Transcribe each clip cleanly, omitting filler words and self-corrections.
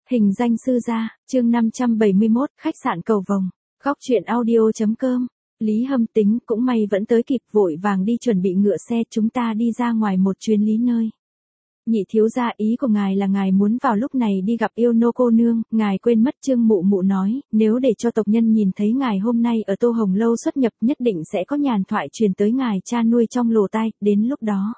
Hình danh sư gia, chương 571, khách sạn Cầu Vồng. Góc truyện audio.com. Lý Hâm tính cũng may vẫn tới kịp, vội vàng đi chuẩn bị ngựa xe, chúng ta đi ra ngoài một chuyến Lý nơi. Nhị thiếu gia, ý của ngài là ngài muốn vào lúc này đi gặp yêu nô cô nương, ngài quên mất. Trương Mụ Mụ nói, nếu để cho tộc nhân nhìn thấy ngài hôm nay ở Tô Hồng Lâu xuất nhập, nhất định sẽ có nhàn thoại truyền tới ngài cha nuôi trong lỗ tai, đến lúc đó.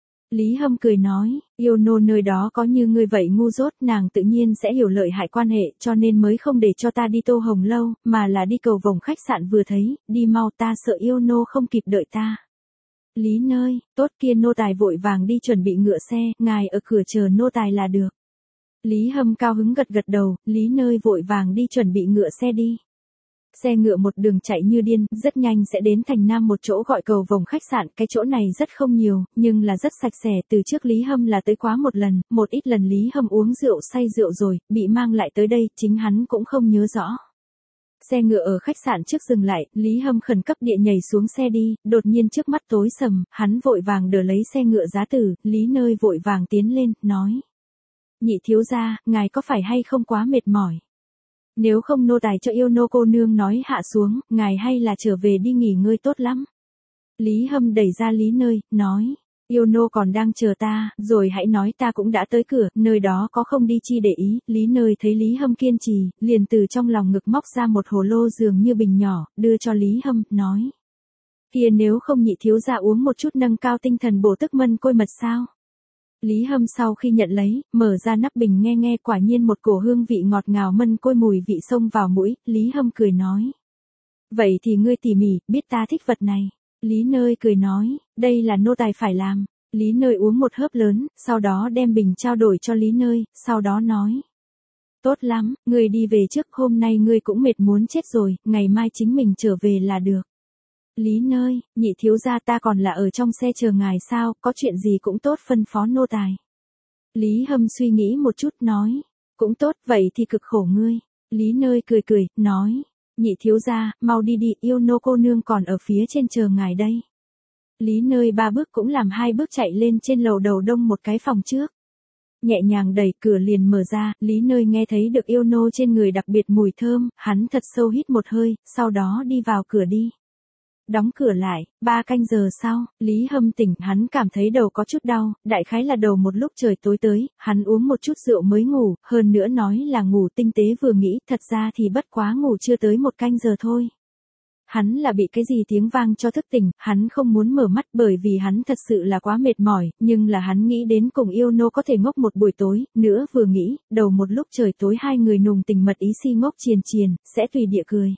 Lý Hâm cười nói, yêu nô nơi đó có như ngươi vậy ngu dốt, nàng tự nhiên sẽ hiểu lợi hại quan hệ, cho nên mới không để cho ta đi Tô Hồng Lâu, mà là đi Cầu Vồng khách sạn vừa thấy, đi mau, ta sợ yêu nô không kịp đợi ta. Lý nơi, tốt kia, nô tài vội vàng đi chuẩn bị ngựa xe, ngài ở cửa chờ nô tài là được. Lý Hâm cao hứng gật gật đầu, Lý nơi vội vàng đi chuẩn bị ngựa xe đi. Xe ngựa một đường chạy như điên, rất nhanh sẽ đến thành Nam một chỗ gọi Cầu Vồng khách sạn. Cái chỗ này rất không nhiều, nhưng là rất sạch sẽ. Từ trước Lý Hâm là tới quá một ít lần Lý Hâm uống rượu say rượu rồi, bị mang lại tới đây, chính hắn cũng không nhớ rõ. Xe ngựa ở khách sạn trước dừng lại, Lý Hâm khẩn cấp địa nhảy xuống xe đi, đột nhiên trước mắt tối sầm, hắn vội vàng đỡ lấy xe ngựa giá tử, Lý nơi vội vàng tiến lên, nói. Nhị thiếu gia, ngài có phải hay không quá mệt mỏi? Nếu không nô tài cho yêu nô cô nương nói hạ xuống, ngài hay là trở về đi nghỉ ngơi tốt lắm. Lý Hâm đẩy ra Lý nơi, nói, yêu nô còn đang chờ ta, rồi hãy nói ta cũng đã tới cửa, nơi đó có không đi chi để ý. Lý nơi thấy Lý Hâm kiên trì, liền từ trong lòng ngực móc ra một hồ lô dường như bình nhỏ, đưa cho Lý Hâm, nói. Kia nếu không nhị thiếu gia uống một chút nâng cao tinh thần bổ tức mân côi mật sao? Lý Hâm sau khi nhận lấy, mở ra nắp bình nghe quả nhiên một cổ hương vị ngọt ngào mân côi mùi vị xông vào mũi, Lý Hâm cười nói. Vậy thì ngươi tỉ mỉ, biết ta thích vật này. Lý nơi cười nói, đây là nô tài phải làm. Lý nơi uống một hớp lớn, sau đó đem bình trao đổi cho Lý nơi, sau đó nói. Tốt lắm, ngươi đi về trước, hôm nay ngươi cũng mệt muốn chết rồi, ngày mai chính mình trở về là được. Lý nơi, nhị thiếu gia, ta còn là ở trong xe chờ ngài sao, có chuyện gì cũng tốt phân phó nô tài. Lý Hâm suy nghĩ một chút, nói, cũng tốt, vậy thì cực khổ ngươi. Lý nơi cười, nói, nhị thiếu gia, mau đi đi, yêu nô cô nương còn ở phía trên chờ ngài đây. Lý nơi 3 bước cũng làm 2 bước chạy lên trên lầu đầu đông một cái phòng trước. Nhẹ nhàng đẩy cửa liền mở ra, Lý nơi nghe thấy được yêu nô trên người đặc biệt mùi thơm, hắn thật sâu hít một hơi, sau đó đi vào cửa đi. Đóng cửa lại, 3 canh giờ sau, Lý Hâm tỉnh, hắn cảm thấy đầu có chút đau, đại khái là đầu một lúc trời tối tới, hắn uống một chút rượu mới ngủ, hơn nữa nói là ngủ tinh tế vừa nghĩ, thật ra thì bất quá ngủ chưa tới 1 canh giờ thôi. Hắn là bị cái gì tiếng vang cho thức tỉnh, hắn không muốn mở mắt bởi vì hắn thật sự là quá mệt mỏi, nhưng là hắn nghĩ đến cùng yêu nô có thể ngốc một buổi tối, nữa vừa nghĩ, đầu một lúc trời tối hai người nùng tình mật ý si ngốc triền, sẽ tùy địa cười.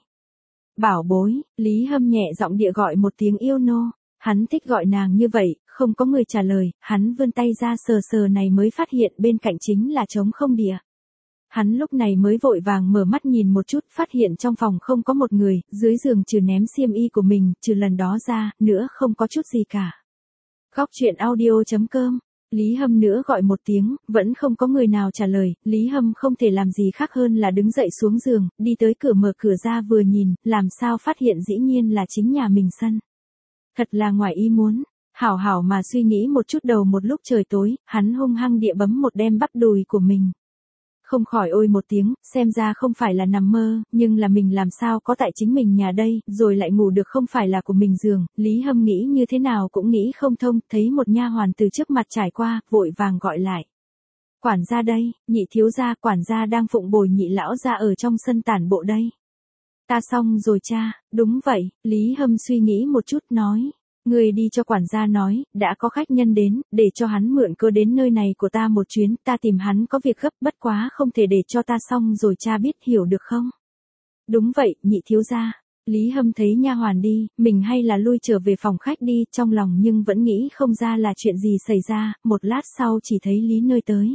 Bảo bối, Lý Hâm nhẹ giọng địa gọi một tiếng yêu nô, hắn thích gọi nàng như vậy, không có người trả lời, hắn vươn tay ra sờ này mới phát hiện bên cạnh chính là trống không địa. Hắn lúc này mới vội vàng mở mắt nhìn một chút, phát hiện trong phòng không có một người, dưới giường trừ ném xiêm y của mình, trừ lần đó ra, nữa không có chút gì cả. Góc truyện audio.com. Lý Hâm nữa gọi một tiếng, vẫn không có người nào trả lời, Lý Hâm không thể làm gì khác hơn là đứng dậy xuống giường, đi tới cửa mở cửa ra vừa nhìn, làm sao phát hiện dĩ nhiên là chính nhà mình sân. Thật là ngoài ý muốn, hảo mà suy nghĩ một chút, đầu một lúc trời tối, hắn hung hăng địa bấm một đem bắp đùi của mình. Không khỏi ôi một tiếng, xem ra không phải là nằm mơ, nhưng là mình làm sao có tại chính mình nhà đây, rồi lại ngủ được không phải là của mình giường. Lý Hâm nghĩ như thế nào cũng nghĩ không thông, thấy một nha hoàn từ trước mặt trải qua, vội vàng gọi lại. Quản gia đây, nhị thiếu gia, quản gia đang phụng bồi nhị lão gia ở trong sân tản bộ đây. Ta xong rồi cha, đúng vậy, Lý Hâm suy nghĩ một chút nói. Người đi cho quản gia nói, đã có khách nhân đến, để cho hắn mượn cơ đến nơi này của ta một chuyến, ta tìm hắn có việc gấp, bất quá không thể để cho ta xong rồi cha biết, hiểu được không? Đúng vậy, nhị thiếu gia. Lý Hâm thấy nha hoàn đi, mình hay là lui trở về phòng khách đi, trong lòng nhưng vẫn nghĩ không ra là chuyện gì xảy ra, một lát sau chỉ thấy Lý nơi tới.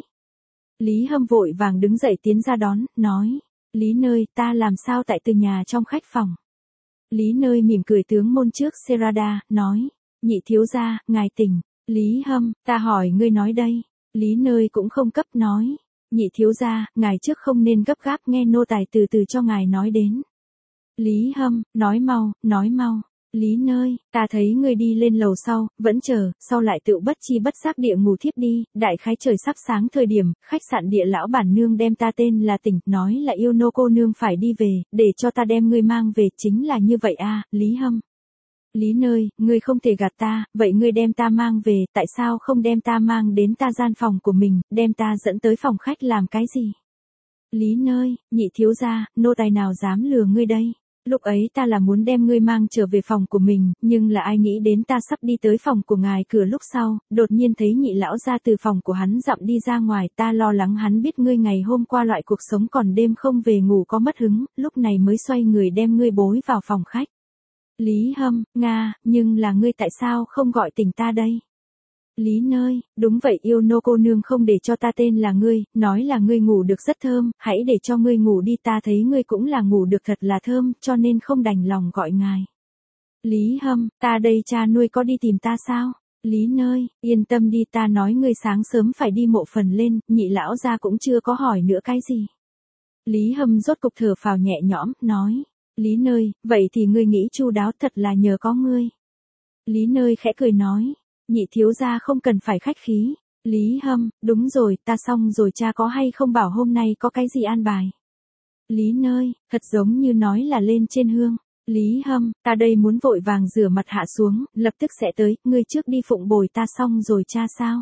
Lý Hâm vội vàng đứng dậy tiến ra đón, nói, Lý nơi, ta làm sao tại từ nhà trong khách phòng. Lý nơi mỉm cười tướng môn trước Serada, nói, nhị thiếu gia, ngài tỉnh. Lý Hâm, ta hỏi ngươi nói đây. Lý nơi cũng không cấp nói, nhị thiếu gia, ngài trước không nên gấp gáp, nghe nô tài từ từ cho ngài nói đến. Lý Hâm, nói mau. Lý nơi, ta thấy ngươi đi lên lầu sau, vẫn chờ, sau lại tự bất chi bất giác địa ngủ thiếp đi, đại khái trời sắp sáng thời điểm, khách sạn Địa lão bản nương đem ta tên là Tỉnh, nói là yêu nô cô nương phải đi về, để cho ta đem ngươi mang về, chính là như vậy a, Lý Hâm. Lý nơi, ngươi không thể gạt ta, vậy ngươi đem ta mang về, tại sao không đem ta mang đến ta gian phòng của mình, đem ta dẫn tới phòng khách làm cái gì? Lý nơi, nhị thiếu gia, nô tài nào dám lừa ngươi đây? Lúc ấy ta là muốn đem ngươi mang trở về phòng của mình, nhưng là ai nghĩ đến ta sắp đi tới phòng của ngài cửa lúc sau, đột nhiên thấy nhị lão ra từ phòng của hắn dặm đi ra ngoài, ta lo lắng hắn biết ngươi ngày hôm qua loại cuộc sống còn đêm không về ngủ có mất hứng, lúc này mới xoay người đem ngươi bối vào phòng khách. Lý Hâm, Nga, nhưng là ngươi tại sao không gọi tỉnh ta đây? Lý nơi, đúng vậy yêu nô cô nương không để cho ta tên là ngươi, nói là ngươi ngủ được rất thơm, hãy để cho ngươi ngủ đi ta thấy ngươi cũng là ngủ được thật là thơm, cho nên không đành lòng gọi ngài. Lý Hâm, ta đây cha nuôi có đi tìm ta sao? Lý nơi, yên tâm đi ta nói ngươi sáng sớm phải đi mộ phần lên, nhị lão gia cũng chưa có hỏi nữa cái gì. Lý Hâm rốt cục thở phào nhẹ nhõm, nói. Lý nơi, vậy thì ngươi nghĩ chu đáo thật là nhờ có ngươi. Lý nơi khẽ cười nói. Nhị thiếu gia không cần phải khách khí. Lý Hâm, đúng rồi, ta xong rồi cha có hay không bảo hôm nay có cái gì an bài. Lý nơi, thật giống như nói là lên trên hương. Lý Hâm, ta đây muốn vội vàng rửa mặt hạ xuống, lập tức sẽ tới, ngươi trước đi phụng bồi ta xong rồi cha sao.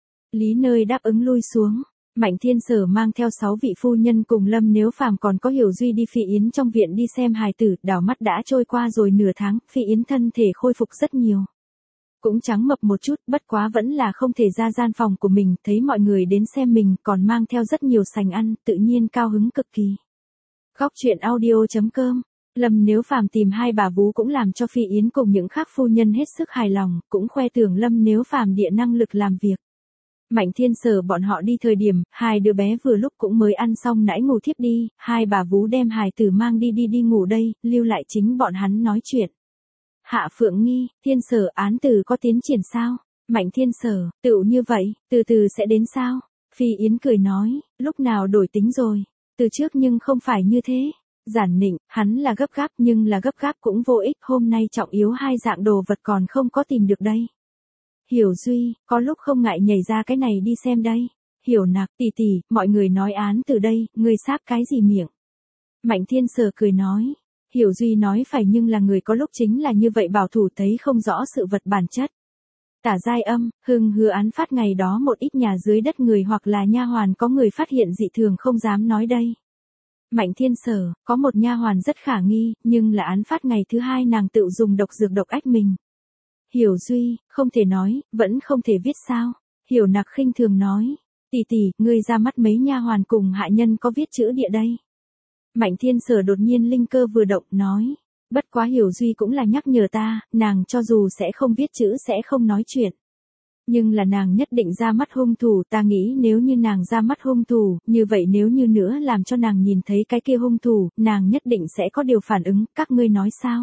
Lý nơi đáp ứng lui xuống. Mạnh Thiên Sở mang theo 6 vị phu nhân cùng Lâm Nếu Phàm còn có Hiểu Duy đi Phi Yến trong viện đi xem hài tử, đảo mắt đã trôi qua rồi nửa tháng, Phi Yến thân thể khôi phục rất nhiều. Cũng trắng mập một chút, bất quá vẫn là không thể ra gian phòng của mình, thấy mọi người đến xem mình, còn mang theo rất nhiều sành ăn, tự nhiên cao hứng cực kỳ. Góc truyện audio.com. Lâm Nếu Phàm tìm hai bà vú cũng làm cho Phi Yến cùng những khác phu nhân hết sức hài lòng, cũng khoe tưởng Lâm Nếu Phàm địa năng lực làm việc. Mạnh Thiên Sở bọn họ đi thời điểm, hai đứa bé vừa lúc cũng mới ăn xong nãy ngủ thiếp đi, hai bà vú đem hài tử mang đi ngủ đây, lưu lại chính bọn hắn nói chuyện. Hạ Phượng nghi, Thiên Sở án tử có tiến triển sao? Mạnh Thiên Sở, tựu như vậy, từ từ sẽ đến sao? Phi Yến cười nói, lúc nào đổi tính rồi, từ trước nhưng không phải như thế. Giản Nịnh, hắn là gấp gáp nhưng là gấp gáp cũng vô ích, hôm nay trọng yếu hai dạng đồ vật còn không có tìm được đây. Hiểu Duy, có lúc không ngại nhảy ra cái này đi xem đây. Hiểu Nặc, tỷ tỷ, mọi người nói án từ đây, ngươi sáp cái gì miệng? Mạnh Thiên Sở cười nói. Hiểu Duy nói phải nhưng là người có lúc chính là như vậy bảo thủ thấy không rõ sự vật bản chất. Tả Giai Âm, Hưng hứa án phát ngày đó một ít nhà dưới đất người hoặc là nha hoàn có người phát hiện dị thường không dám nói đây. Mạnh Thiên Sở, có một nha hoàn rất khả nghi, nhưng là án phát ngày thứ hai nàng tự dùng độc dược độc ách mình. Hiểu Duy, không thể nói, vẫn không thể viết sao. Hiểu Nặc khinh thường nói. Tỷ tỷ, ngươi ra mắt mấy nha hoàn cùng hạ nhân có viết chữ địa đây. Mạnh Thiên Sở đột nhiên linh cơ vừa động, nói. Bất quá Hiểu Duy cũng là nhắc nhở ta, nàng cho dù sẽ không viết chữ sẽ không nói chuyện. Nhưng là nàng nhất định ra mắt hung thủ, ta nghĩ nếu như nàng ra mắt hung thủ, như vậy nếu như nữa làm cho nàng nhìn thấy cái kia hung thủ, nàng nhất định sẽ có điều phản ứng, các ngươi nói sao?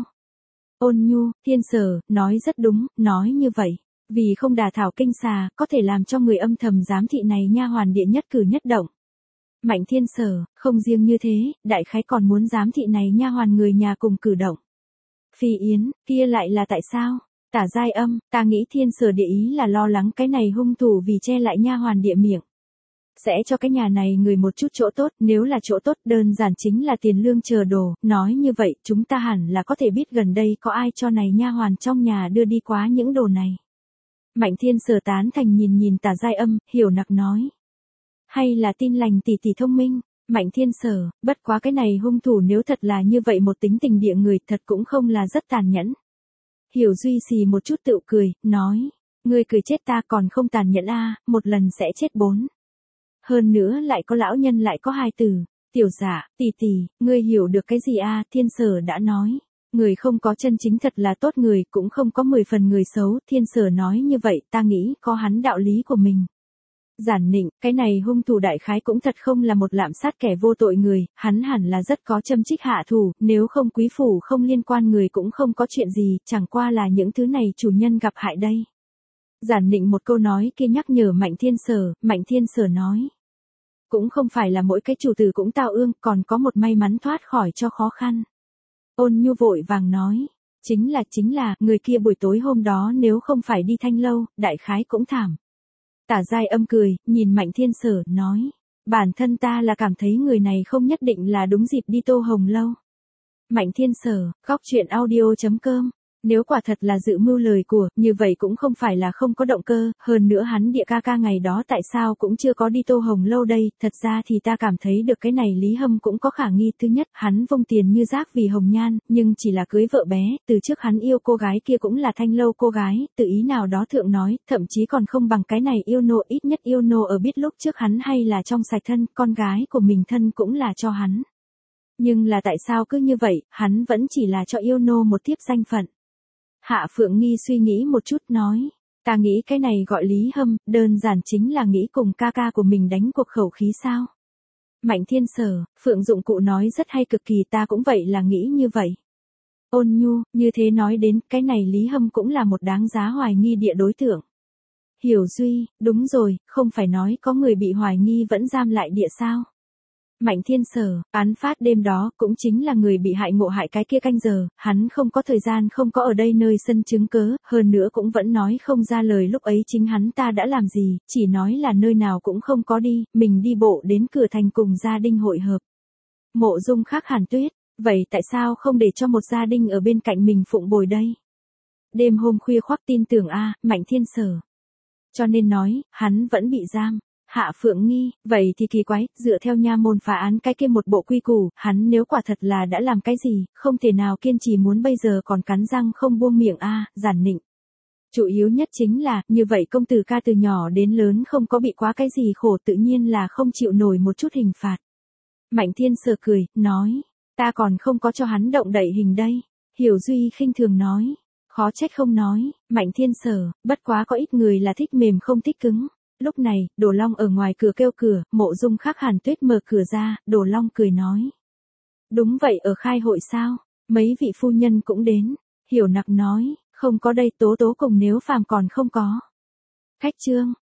Ôn Nhu, Thiên Sở, nói rất đúng, nói như vậy. Vì không đả thảo kinh xà, có thể làm cho người âm thầm giám thị này nha hoàn địa nhất cử nhất động. Mạnh Thiên Sở, không riêng như thế, đại khái còn muốn giám thị này nha hoàn người nhà cùng cử động. Phi Yến, kia lại là tại sao? Tả Giai Âm, ta nghĩ Thiên Sở địa ý là lo lắng cái này hung thủ vì che lại nha hoàn địa miệng. Sẽ cho cái nhà này người một chút chỗ tốt, nếu là chỗ tốt đơn giản chính là tiền lương chờ đồ, nói như vậy chúng ta hẳn là có thể biết gần đây có ai cho này nha hoàn trong nhà đưa đi quá những đồ này. Mạnh Thiên Sở tán thành nhìn Tả Giai Âm, Hiểu Nặc nói. Hay là tin lành tỷ tỷ thông minh, Mạnh Thiên Sở, bất quá cái này hung thủ nếu thật là như vậy một tính tình địa người thật cũng không là rất tàn nhẫn. Hiểu Duy xì một chút tự cười, nói, ngươi cười chết ta còn không tàn nhẫn a, một lần sẽ chết 4. Hơn nữa lại có lão nhân lại có hai tử, tiểu giả, tỷ tỷ, ngươi hiểu được cái gì a? Thiên Sở đã nói, người không có chân chính thật là tốt người cũng không có 10 phần người xấu, Thiên Sở nói như vậy ta nghĩ có hắn đạo lý của mình. Giản Nịnh, cái này hung thủ đại khái cũng thật không là một lạm sát kẻ vô tội người, hắn hẳn là rất có châm chích hạ thủ, nếu không quý phủ không liên quan người cũng không có chuyện gì, chẳng qua là những thứ này chủ nhân gặp hại đây. Giản Nịnh một câu nói kia nhắc nhở Mạnh Thiên Sở nói. Cũng không phải là mỗi cái chủ tử cũng tao ương, còn có một may mắn thoát khỏi cho khó khăn. Ôn Nhu vội vàng nói. Chính là, người kia buổi tối hôm đó nếu không phải đi Thanh Lâu, đại khái cũng thảm. Tả Giai Âm cười, nhìn Mạnh Thiên Sở, nói. Bản thân ta là cảm thấy người này không nhất định là đúng dịp đi Tô Hồng Lâu. Mạnh Thiên Sở, góc chuyện audio.com. Nếu quả thật là dự mưu lời của, như vậy cũng không phải là không có động cơ, hơn nữa hắn Địa ca ca ngày đó tại sao cũng chưa có đi Tô Hồng Lâu đây, thật ra thì ta cảm thấy được cái này Lý Hâm cũng có khả nghi. Thứ nhất, hắn vung tiền như rác vì Hồng Nhan, nhưng chỉ là cưới vợ bé, từ trước hắn yêu cô gái kia cũng là Thanh Lâu cô gái, tự ý nào đó thượng nói, thậm chí còn không bằng cái này yêu nô, ít nhất yêu nô ở biết lúc trước hắn hay là trong sạch thân, con gái của mình thân cũng là cho hắn. Nhưng là tại sao cứ như vậy, hắn vẫn chỉ là cho yêu nô một tiếp danh phận. Hạ Phượng Nghi suy nghĩ một chút nói, ta nghĩ cái này gọi Lý Hâm, đơn giản chính là nghĩ cùng ca ca của mình đánh cuộc khẩu khí sao. Mạnh Thiên Sở, Phượng Dụng Cụ nói rất hay cực kỳ, ta cũng vậy là nghĩ như vậy. Ôn Nhu, như thế nói đến, cái này Lý Hâm cũng là một đáng giá hoài nghi địa đối tượng. Hiểu Duy, đúng rồi, không phải nói có người bị hoài nghi vẫn giam lại địa sao. Mạnh Thiên Sở, án phát đêm đó cũng chính là người bị hại ngộ hại cái kia canh giờ, hắn không có thời gian không có ở đây nơi sân chứng cớ, hơn nữa cũng vẫn nói không ra lời lúc ấy chính hắn ta đã làm gì, chỉ nói là nơi nào cũng không có đi, mình đi bộ đến cửa thành cùng gia đình hội hợp. Mộ Dung khác Hàn Tuyết, vậy tại sao không để cho một gia đình ở bên cạnh mình phụng bồi đây? Đêm hôm khuya khoác tin tưởng Mạnh Thiên Sở. Cho nên nói, hắn vẫn bị giam. Hạ Phượng Nghi, vậy thì kỳ quái, dựa theo nha môn phá án cái kia một bộ quy củ, hắn nếu quả thật là đã làm cái gì, không thể nào kiên trì muốn bây giờ còn cắn răng không buông miệng giản nịnh. Chủ yếu nhất chính là, như vậy công tử ca từ nhỏ đến lớn không có bị quá cái gì khổ, tự nhiên là không chịu nổi một chút hình phạt. Mạnh Thiên Sở cười, nói, ta còn không có cho hắn động đậy hình đây. Hiểu Duy khinh thường nói, khó trách không nói. Mạnh Thiên Sở, bất quá có ít người là thích mềm không thích cứng. Lúc này, Đồ Long ở ngoài cửa kêu cửa, Mộ Dung khác Hàn Tuyết mở cửa ra, Đồ Long cười nói. Đúng vậy, ở khai hội sao? Mấy vị phu nhân cũng đến. Hiểu Nặc nói, không có đây, Tố Tố cùng Nếu Phàm còn không có. Khách trương,